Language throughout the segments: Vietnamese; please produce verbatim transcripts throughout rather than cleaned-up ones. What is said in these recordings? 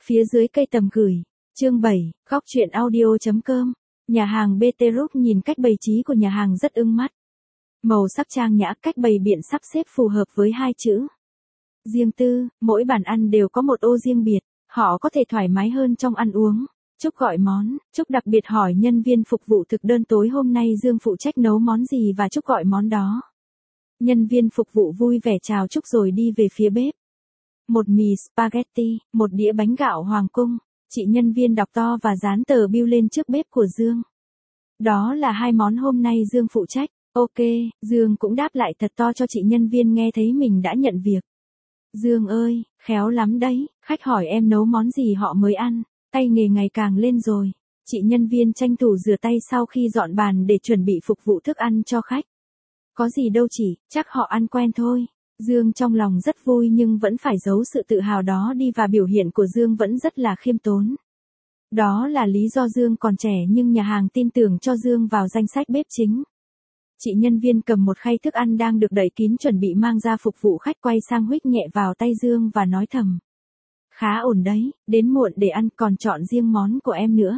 Phía dưới cây tầm gửi. Chương bảy, góc truyện audio.com. Nhà hàng bê tê Group nhìn cách bày trí của nhà hàng rất ưng mắt. Màu sắc trang nhã, cách bày biện sắp xếp phù hợp với hai chữ riêng tư, mỗi bàn ăn đều có một ô riêng biệt, họ có thể thoải mái hơn trong ăn uống. Trúc gọi món, Trúc đặc biệt hỏi nhân viên phục vụ thực đơn tối hôm nay Dương phụ trách nấu món gì và Trúc gọi món đó. Nhân viên phục vụ vui vẻ chào Trúc rồi đi về phía bếp. Một mì spaghetti, một đĩa bánh gạo hoàng cung. Chị nhân viên đọc to và dán tờ bill lên trước bếp của Dương. Đó là hai món hôm nay Dương phụ trách. Ok, Dương cũng đáp lại thật to cho chị nhân viên nghe thấy mình đã nhận việc. Dương ơi, khéo lắm đấy, khách hỏi em nấu món gì họ mới ăn, tay nghề ngày càng lên rồi. Chị nhân viên tranh thủ rửa tay sau khi dọn bàn để chuẩn bị phục vụ thức ăn cho khách. Có gì đâu chị, chắc họ ăn quen thôi. Dương trong lòng rất vui nhưng vẫn phải giấu sự tự hào đó đi và biểu hiện của Dương vẫn rất là khiêm tốn. Đó là lý do Dương còn trẻ nhưng nhà hàng tin tưởng cho Dương vào danh sách bếp chính. Chị nhân viên cầm một khay thức ăn đang được đậy kín chuẩn bị mang ra phục vụ khách quay sang huých nhẹ vào tay Dương và nói thầm. Khá ổn đấy, đến muộn để ăn còn chọn riêng món của em nữa.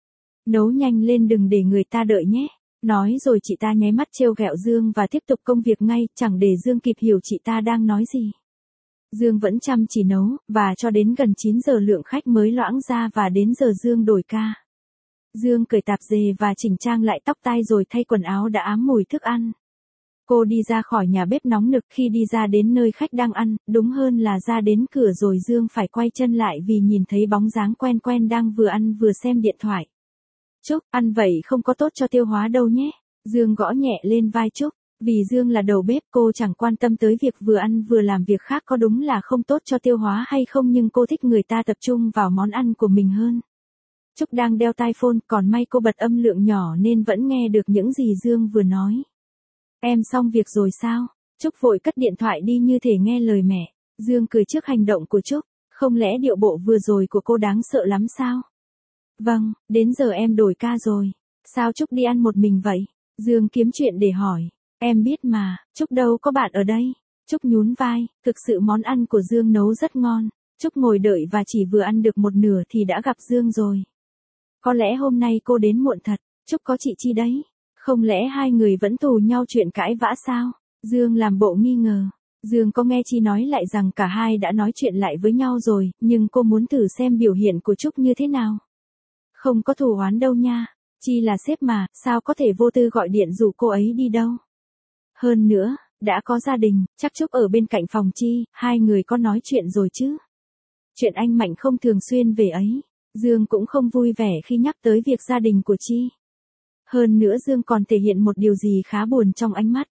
Nấu nhanh lên đừng để người ta đợi nhé. Nói rồi chị ta nháy mắt trêu ghẹo Dương và tiếp tục công việc ngay, chẳng để Dương kịp hiểu chị ta đang nói gì. Dương vẫn chăm chỉ nấu, và cho đến gần chín giờ lượng khách mới loãng ra và đến giờ Dương đổi ca. Dương cởi tạp dề và chỉnh trang lại tóc tai rồi thay quần áo đã ám mùi thức ăn. Cô đi ra khỏi nhà bếp nóng nực khi đi ra đến nơi khách đang ăn, đúng hơn là ra đến cửa rồi Dương phải quay chân lại vì nhìn thấy bóng dáng quen quen đang vừa ăn vừa xem điện thoại. Trúc, ăn vậy không có tốt cho tiêu hóa đâu nhé. Dương gõ nhẹ lên vai Trúc. Vì Dương là đầu bếp cô chẳng quan tâm tới việc vừa ăn vừa làm việc khác có đúng là không tốt cho tiêu hóa hay không nhưng cô thích người ta tập trung vào món ăn của mình hơn. Trúc đang đeo tai phone còn may cô bật âm lượng nhỏ nên vẫn nghe được những gì Dương vừa nói. Em xong việc rồi sao? Trúc vội cất điện thoại đi như thể nghe lời mẹ. Dương cười trước hành động của Trúc. Không lẽ điệu bộ vừa rồi của cô đáng sợ lắm sao? Vâng, đến giờ em đổi ca rồi. Sao Trúc đi ăn một mình vậy? Dương kiếm chuyện để hỏi. Em biết mà, Trúc đâu có bạn ở đây. Trúc nhún vai, thực sự món ăn của Dương nấu rất ngon. Trúc ngồi đợi và chỉ vừa ăn được một nửa thì đã gặp Dương rồi. Có lẽ hôm nay cô đến muộn thật, Trúc có chị Chi đấy. Không lẽ hai người vẫn tù nhau chuyện cãi vã sao? Dương làm bộ nghi ngờ. Dương có nghe Chi nói lại rằng cả hai đã nói chuyện lại với nhau rồi, nhưng cô muốn thử xem biểu hiện của Trúc như thế nào. Không có thù oán đâu nha, Chi là sếp mà, sao có thể vô tư gọi điện rủ cô ấy đi đâu. Hơn nữa, đã có gia đình, chắc Trúc ở bên cạnh phòng Chi, hai người có nói chuyện rồi chứ. Chuyện anh Mạnh không thường xuyên về ấy, Dương cũng không vui vẻ khi nhắc tới việc gia đình của Chi. Hơn nữa Dương còn thể hiện một điều gì khá buồn trong ánh mắt.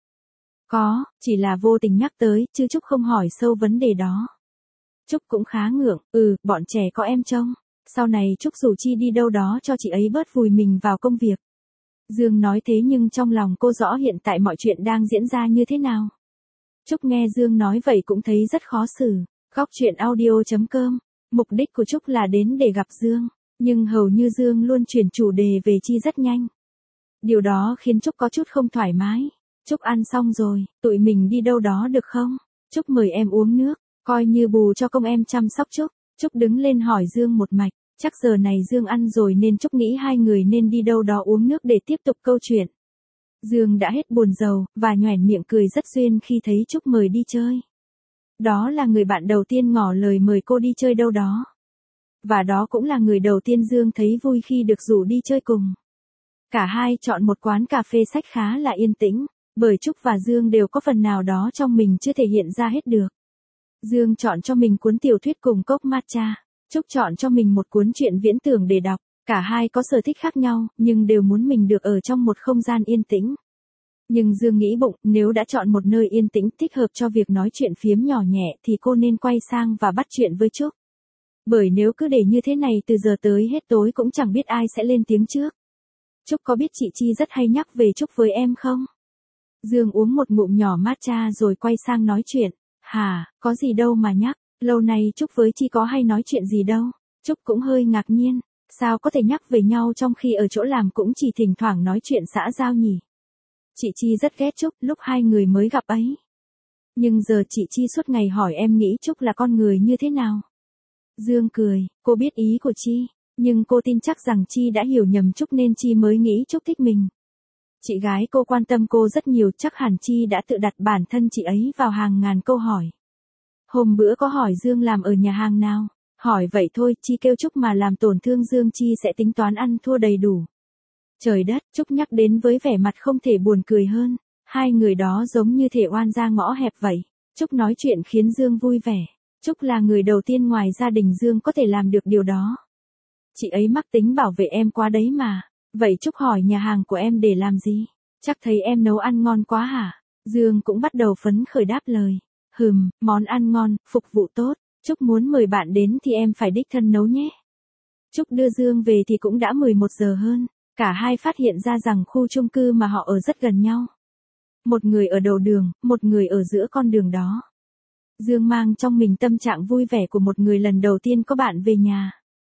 Có, chỉ là vô tình nhắc tới, chứ Trúc không hỏi sâu vấn đề đó. Trúc cũng khá ngượng, ừ, bọn trẻ có em trông. Sau này Trúc rủ Chi đi đâu đó cho chị ấy bớt vùi mình vào công việc. Dương nói thế nhưng trong lòng cô rõ hiện tại mọi chuyện đang diễn ra như thế nào. Trúc nghe Dương nói vậy cũng thấy rất khó xử. Góc truyện audio.com. Mục đích của Trúc là đến để gặp Dương. Nhưng hầu như Dương luôn chuyển chủ đề về Chi rất nhanh. Điều đó khiến Trúc có chút không thoải mái. Trúc ăn xong rồi, tụi mình đi đâu đó được không? Trúc mời em uống nước, coi như bù cho công em chăm sóc Trúc. Trúc đứng lên hỏi Dương một mạch, chắc giờ này Dương ăn rồi nên Trúc nghĩ hai người nên đi đâu đó uống nước để tiếp tục câu chuyện. Dương đã hết buồn rầu, và nhoẻn miệng cười rất duyên khi thấy Trúc mời đi chơi. Đó là người bạn đầu tiên ngỏ lời mời cô đi chơi đâu đó. Và đó cũng là người đầu tiên Dương thấy vui khi được rủ đi chơi cùng. Cả hai chọn một quán cà phê sách khá là yên tĩnh, bởi Trúc và Dương đều có phần nào đó trong mình chưa thể hiện ra hết được. Dương chọn cho mình cuốn tiểu thuyết cùng cốc matcha, Trúc chọn cho mình một cuốn truyện viễn tưởng để đọc, cả hai có sở thích khác nhau, nhưng đều muốn mình được ở trong một không gian yên tĩnh. Nhưng Dương nghĩ bụng, nếu đã chọn một nơi yên tĩnh thích hợp cho việc nói chuyện phiếm nhỏ nhẹ thì cô nên quay sang và bắt chuyện với Trúc. Bởi nếu cứ để như thế này từ giờ tới hết tối cũng chẳng biết ai sẽ lên tiếng trước. Trúc có biết chị Chi rất hay nhắc về Trúc với em không? Dương uống một ngụm nhỏ matcha rồi quay sang nói chuyện. Hả, có gì đâu mà nhắc, lâu nay Trúc với Chi có hay nói chuyện gì đâu. Trúc cũng hơi ngạc nhiên, sao có thể nhắc về nhau trong khi ở chỗ làm cũng chỉ thỉnh thoảng nói chuyện xã giao nhỉ. Chị Chi rất ghét Trúc lúc hai người mới gặp ấy. Nhưng giờ chị Chi suốt ngày hỏi em nghĩ Trúc là con người như thế nào. Dương cười, cô biết ý của Chi, nhưng cô tin chắc rằng Chi đã hiểu nhầm Trúc nên Chi mới nghĩ Trúc thích mình. Chị gái cô quan tâm cô rất nhiều, chắc hẳn Chi đã tự đặt bản thân chị ấy vào hàng ngàn câu hỏi. Hôm bữa có hỏi Dương làm ở nhà hàng nào, hỏi vậy thôi, Chi kêu Trúc mà làm tổn thương Dương Chi sẽ tính toán ăn thua đầy đủ. Trời đất, Trúc nhắc đến với vẻ mặt không thể buồn cười hơn, hai người đó giống như thể oan ra ngõ hẹp vậy. Trúc nói chuyện khiến Dương vui vẻ, Trúc là người đầu tiên ngoài gia đình Dương có thể làm được điều đó. Chị ấy mắc tính bảo vệ em quá đấy mà. Vậy Trúc hỏi nhà hàng của em để làm gì? Chắc thấy em nấu ăn ngon quá hả? Dương cũng bắt đầu phấn khởi đáp lời. Hừm, món ăn ngon, phục vụ tốt. Trúc muốn mời bạn đến thì em phải đích thân nấu nhé. Trúc đưa Dương về thì cũng đã mười một giờ hơn. Cả hai phát hiện ra rằng khu chung cư mà họ ở rất gần nhau. Một người ở đầu đường, một người ở giữa con đường đó. Dương mang trong mình tâm trạng vui vẻ của một người lần đầu tiên có bạn về nhà.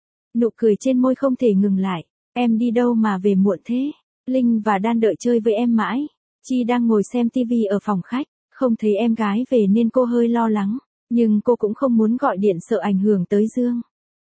Nụ cười trên môi không thể ngừng lại. Em đi đâu mà về muộn thế? Linh và Đan đợi chơi với em mãi. Chi đang ngồi xem tivi ở phòng khách, không thấy em gái về nên cô hơi lo lắng, nhưng cô cũng không muốn gọi điện sợ ảnh hưởng tới Dương.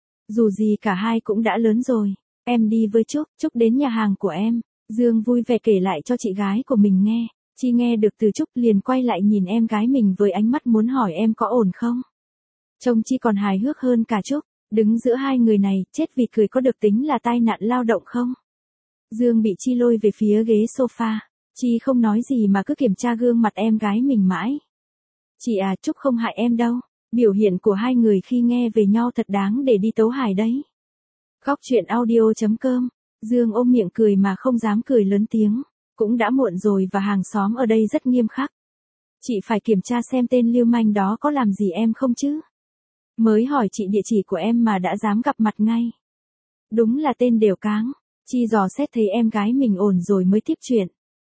Dù gì cả hai cũng đã lớn rồi. Em đi với Trúc, Trúc đến nhà hàng của em. Dương vui vẻ kể lại cho chị gái của mình nghe. Chi nghe được từ Trúc liền quay lại nhìn em gái mình với ánh mắt muốn hỏi em có ổn không. Trông Chi còn hài hước hơn cả Trúc. Đứng giữa hai người này, chết vì cười có được tính là tai nạn lao động không? Dương bị Chi lôi về phía ghế sofa. Chi không nói gì mà cứ kiểm tra gương mặt em gái mình mãi. Chị à, Trúc không hại em đâu. Biểu hiện của hai người khi nghe về nhau thật đáng để đi tấu hài đấy. Góc truyện audio chấm com. Dương ôm miệng cười mà không dám cười lớn tiếng. Cũng đã muộn rồi và hàng xóm ở đây rất nghiêm khắc. Chị phải kiểm tra xem tên lưu manh đó có làm gì em không chứ? Mới hỏi chị địa chỉ của em mà đã dám gặp mặt ngay. Đúng là tên đều cáng. Chi dò xét thấy em gái mình ổn rồi mới tiếp chuyện.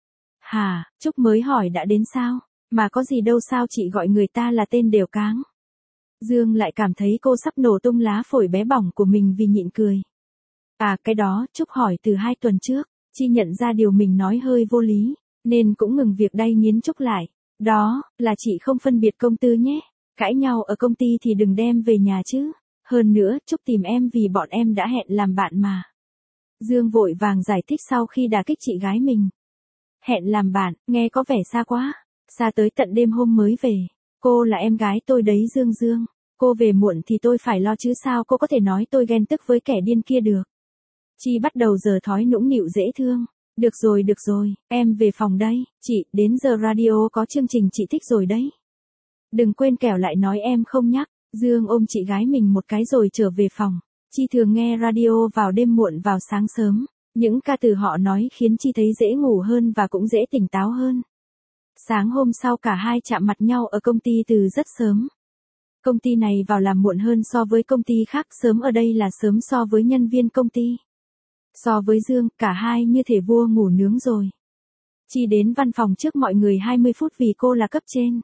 Hà, Trúc mới hỏi đã đến sao? Mà có gì đâu, sao chị gọi người ta là tên đều cáng? Dương lại cảm thấy cô sắp nổ tung lá phổi bé bỏng của mình vì nhịn cười. À cái đó, Trúc hỏi từ hai tuần trước. Chi nhận ra điều mình nói hơi vô lý, nên cũng ngừng việc đay nghiến Trúc lại. Đó, là chị không phân biệt công tư nhé. Cãi nhau ở công ty thì đừng đem về nhà chứ. Hơn nữa, Trúc tìm em vì bọn em đã hẹn làm bạn mà. Dương vội vàng giải thích sau khi đả kích chị gái mình. Hẹn làm bạn, nghe có vẻ xa quá. Xa tới tận đêm hôm mới về. Cô là em gái tôi đấy Dương Dương. Cô về muộn thì tôi phải lo chứ sao cô có thể nói tôi ghen tức với kẻ điên kia được. Chi bắt đầu giờ thói nũng nịu dễ thương. Được rồi được rồi, em về phòng đây. Chị, đến giờ radio có chương trình chị thích rồi đấy. Đừng quên kẻo lại nói em không nhắc. Dương ôm chị gái mình một cái rồi trở về phòng. Chi thường nghe radio vào đêm muộn vào sáng sớm. Những ca từ họ nói khiến Chi thấy dễ ngủ hơn và cũng dễ tỉnh táo hơn. Sáng hôm sau cả hai chạm mặt nhau ở công ty từ rất sớm. Công ty này vào làm muộn hơn so với công ty khác, sớm ở đây là sớm so với nhân viên công ty. So với Dương, cả hai như thể vua ngủ nướng rồi. Chi đến văn phòng trước mọi người hai mươi phút vì cô là cấp trên.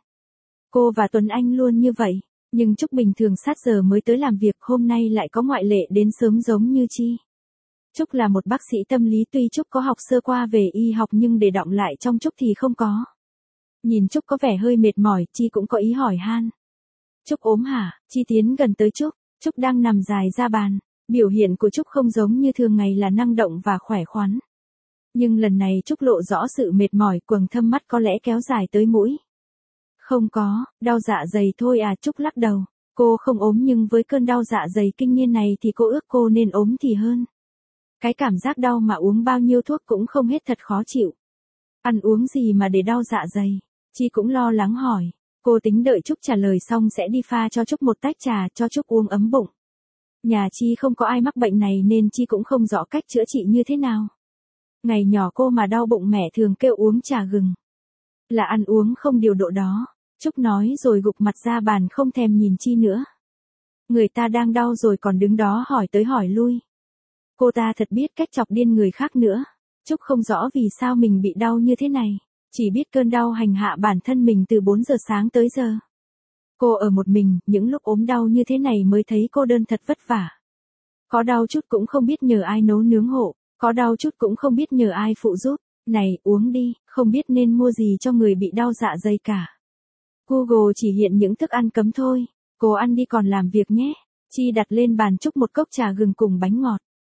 Cô và Tuấn Anh luôn như vậy, nhưng Trúc bình thường sát giờ mới tới làm việc, hôm nay lại có ngoại lệ đến sớm giống như Chi. Trúc là một bác sĩ tâm lý, tuy Trúc có học sơ qua về y học nhưng để đọng lại trong Trúc thì không có. Nhìn Trúc có vẻ hơi mệt mỏi, Chi cũng có ý hỏi han. Trúc ốm hả? Chi tiến gần tới Trúc, Trúc đang nằm dài ra bàn. Biểu hiện của Trúc không giống như thường ngày là năng động và khỏe khoắn. Nhưng lần này Trúc lộ rõ sự mệt mỏi, quầng thâm mắt có lẽ kéo dài tới mũi. Không có, đau dạ dày thôi à, Trúc lắc đầu. Cô không ốm nhưng với cơn đau dạ dày kinh niên này thì cô ước cô nên ốm thì hơn. Cái cảm giác đau mà uống bao nhiêu thuốc cũng không hết thật khó chịu. Ăn uống gì mà để đau dạ dày? Chi cũng lo lắng hỏi. Cô tính đợi Trúc trả lời xong sẽ đi pha cho Trúc một tách trà cho Trúc uống ấm bụng. Nhà Chi không có ai mắc bệnh này nên Chi cũng không rõ cách chữa trị như thế nào. Ngày nhỏ cô mà đau bụng mẹ thường kêu uống trà gừng. Là ăn uống không điều độ đó. Trúc nói rồi gục mặt ra bàn không thèm nhìn Chi nữa. Người ta đang đau rồi còn đứng đó hỏi tới hỏi lui. Cô ta thật biết cách chọc điên người khác nữa. Trúc không rõ vì sao mình bị đau như thế này. Chỉ biết cơn đau hành hạ bản thân mình từ bốn giờ sáng tới giờ. Cô ở một mình, những lúc ốm đau như thế này mới thấy cô đơn thật vất vả. Có đau chút cũng không biết nhờ ai nấu nướng hộ, có đau chút cũng không biết nhờ ai phụ giúp. Này, uống đi, không biết nên mua gì cho người bị đau dạ dày cả. Google chỉ hiện những thức ăn cấm thôi, cô ăn đi còn làm việc nhé. Chi đặt lên bàn Trúc một cốc trà gừng cùng bánh ngọt.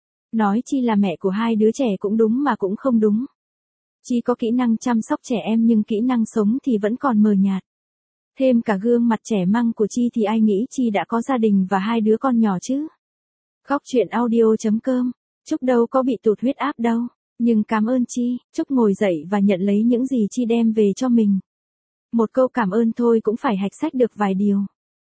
Nói Chi là mẹ của hai đứa trẻ cũng đúng mà cũng không đúng. Chi có kỹ năng chăm sóc trẻ em nhưng kỹ năng sống thì vẫn còn mờ nhạt. Thêm cả gương mặt trẻ măng của Chi thì ai nghĩ Chi đã có gia đình và hai đứa con nhỏ chứ. Góc chuyện audio.com. Trúc đâu có bị tụt huyết áp đâu. Nhưng cảm ơn Chi. Trúc ngồi dậy và nhận lấy những gì Chi đem về cho mình. Một câu cảm ơn thôi cũng phải hạch sách được vài điều.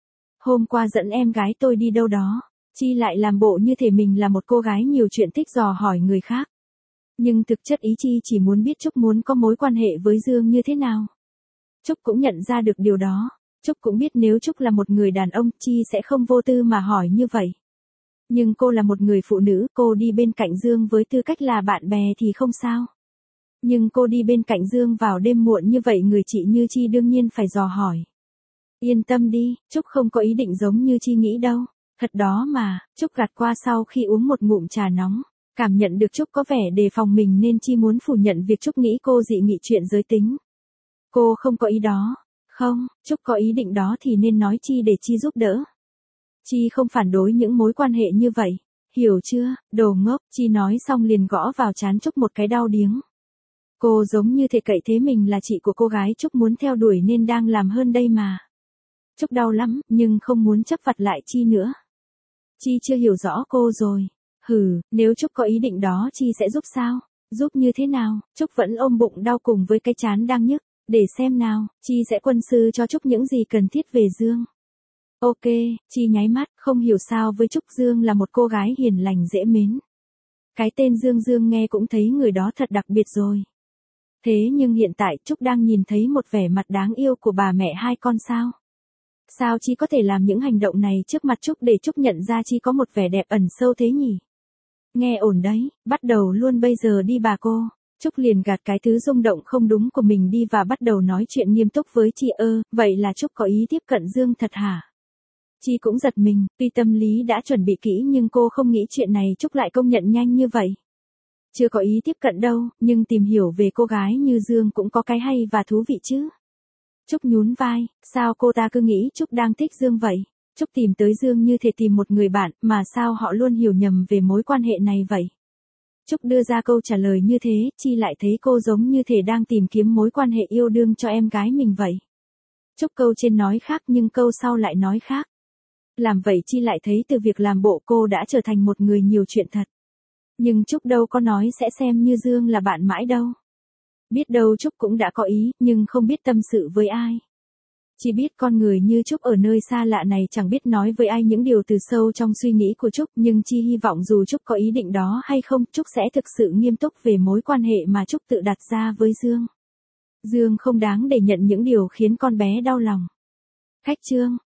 Hôm qua dẫn em gái tôi đi đâu đó. Chi lại làm bộ như thể mình là một cô gái nhiều chuyện thích dò hỏi người khác. Nhưng thực chất ý Chi chỉ muốn biết Trúc muốn có mối quan hệ với Dương như thế nào. Trúc cũng nhận ra được điều đó. Trúc cũng biết nếu Trúc là một người đàn ông, Chi sẽ không vô tư mà hỏi như vậy. Nhưng cô là một người phụ nữ, cô đi bên cạnh Dương với tư cách là bạn bè thì không sao. Nhưng cô đi bên cạnh Dương vào đêm muộn như vậy người chị như Chi đương nhiên phải dò hỏi. Yên tâm đi, Trúc không có ý định giống như Chi nghĩ đâu. Thật đó mà, Trúc gạt qua sau khi uống một ngụm trà nóng. Cảm nhận được Trúc có vẻ đề phòng mình nên Chi muốn phủ nhận việc Trúc nghĩ cô dị nghị chuyện giới tính. Cô không có ý đó. Không, Trúc có ý định đó thì nên nói Chi để Chi giúp đỡ. Chi không phản đối những mối quan hệ như vậy. Hiểu chưa, đồ ngốc, Chi nói xong liền gõ vào trán Trúc một cái đau điếng. Cô giống như thể cậy thế mình là chị của cô gái Trúc muốn theo đuổi nên đang làm hơn đây mà. Trúc đau lắm, nhưng không muốn chấp vặt lại Chi nữa. Chi chưa hiểu rõ cô rồi. Hừ, nếu Trúc có ý định đó Chi sẽ giúp sao? Giúp như thế nào? Trúc vẫn ôm bụng đau cùng với cái trán đang nhức. Để xem nào, Chi sẽ quân sư cho Trúc những gì cần thiết về Dương. Ok, Chi nháy mắt, không hiểu sao với Trúc Dương là một cô gái hiền lành dễ mến. Cái tên Dương Dương nghe cũng thấy người đó thật đặc biệt rồi. Thế nhưng hiện tại Trúc đang nhìn thấy một vẻ mặt đáng yêu của bà mẹ hai con sao? Sao Chi có thể làm những hành động này trước mặt Trúc để Trúc nhận ra Chi có một vẻ đẹp ẩn sâu thế nhỉ? Nghe ổn đấy, bắt đầu luôn bây giờ đi bà cô. Trúc liền gạt cái thứ rung động không đúng của mình đi và bắt đầu nói chuyện nghiêm túc với Chi. Ơ, vậy là Trúc có ý tiếp cận Dương thật hả? Chi cũng giật mình, tuy tâm lý đã chuẩn bị kỹ nhưng cô không nghĩ chuyện này Trúc lại công nhận nhanh như vậy. Chưa có ý tiếp cận đâu, nhưng tìm hiểu về cô gái như Dương cũng có cái hay và thú vị chứ. Trúc nhún vai, sao cô ta cứ nghĩ Trúc đang thích Dương vậy? Trúc tìm tới Dương như thể tìm một người bạn, mà sao họ luôn hiểu nhầm về mối quan hệ này vậy? Trúc đưa ra câu trả lời như thế, Chi lại thấy cô giống như thể đang tìm kiếm mối quan hệ yêu đương cho em gái mình vậy. Trúc câu trên nói khác nhưng câu sau lại nói khác. Làm vậy Chi lại thấy từ việc làm bộ cô đã trở thành một người nhiều chuyện thật. Nhưng Trúc đâu có nói sẽ xem như Dương là bạn mãi đâu. Biết đâu Trúc cũng đã có ý, nhưng không biết tâm sự với ai. Chỉ biết con người như Trúc ở nơi xa lạ này chẳng biết nói với ai những điều từ sâu trong suy nghĩ của Trúc, nhưng Chi hy vọng dù Trúc có ý định đó hay không, Trúc sẽ thực sự nghiêm túc về mối quan hệ mà Trúc tự đặt ra với Dương. Dương không đáng để nhận những điều khiến con bé đau lòng. Khách trương.